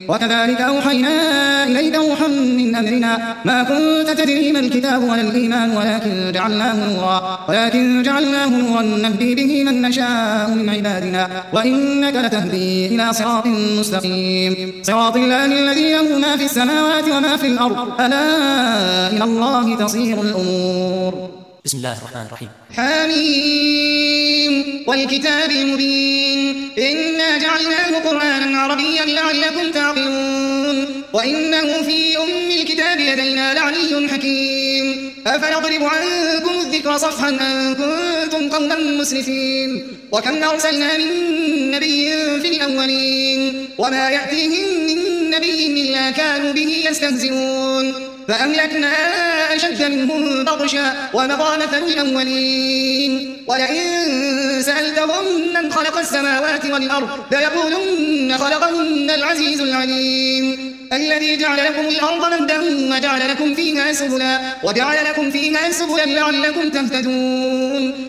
وكذلك أوحينا إليك روحا من أمرنا ما كنت تدري ما الكتاب ولا الإيمان ولكن جعلناه نورا نهدي به من نشاء من عبادنا وإنك لتهدي إلى صراط مستقيم صراط الله الذي له ما في السماوات وما في الأرض ألا إلى الله تصير الأمور. بسم الله الرحمن الرحيم. حميم والكتاب المبين إنا جعلناه قرآنا عربيا لعلكم تعقلون وإنه في الكتاب لدينا لعلي حكيم أفنضرب عنكم الذكر صفحا أن كنتم قوما مسرفين وكم أرسلنا من نبي في الأولين وما يأتيهم من نبي إلا كانوا به يستهزئون فأهلكنا أشد منهم بطشا ومضى مثل الأولين ولئن سألتهم من خلق السماوات والأرض ليقولن خلقهن العزيز العليم الذي جعل لكم الأرض مهدا وجعل لكم فيها سبلا لعلكم تهتدون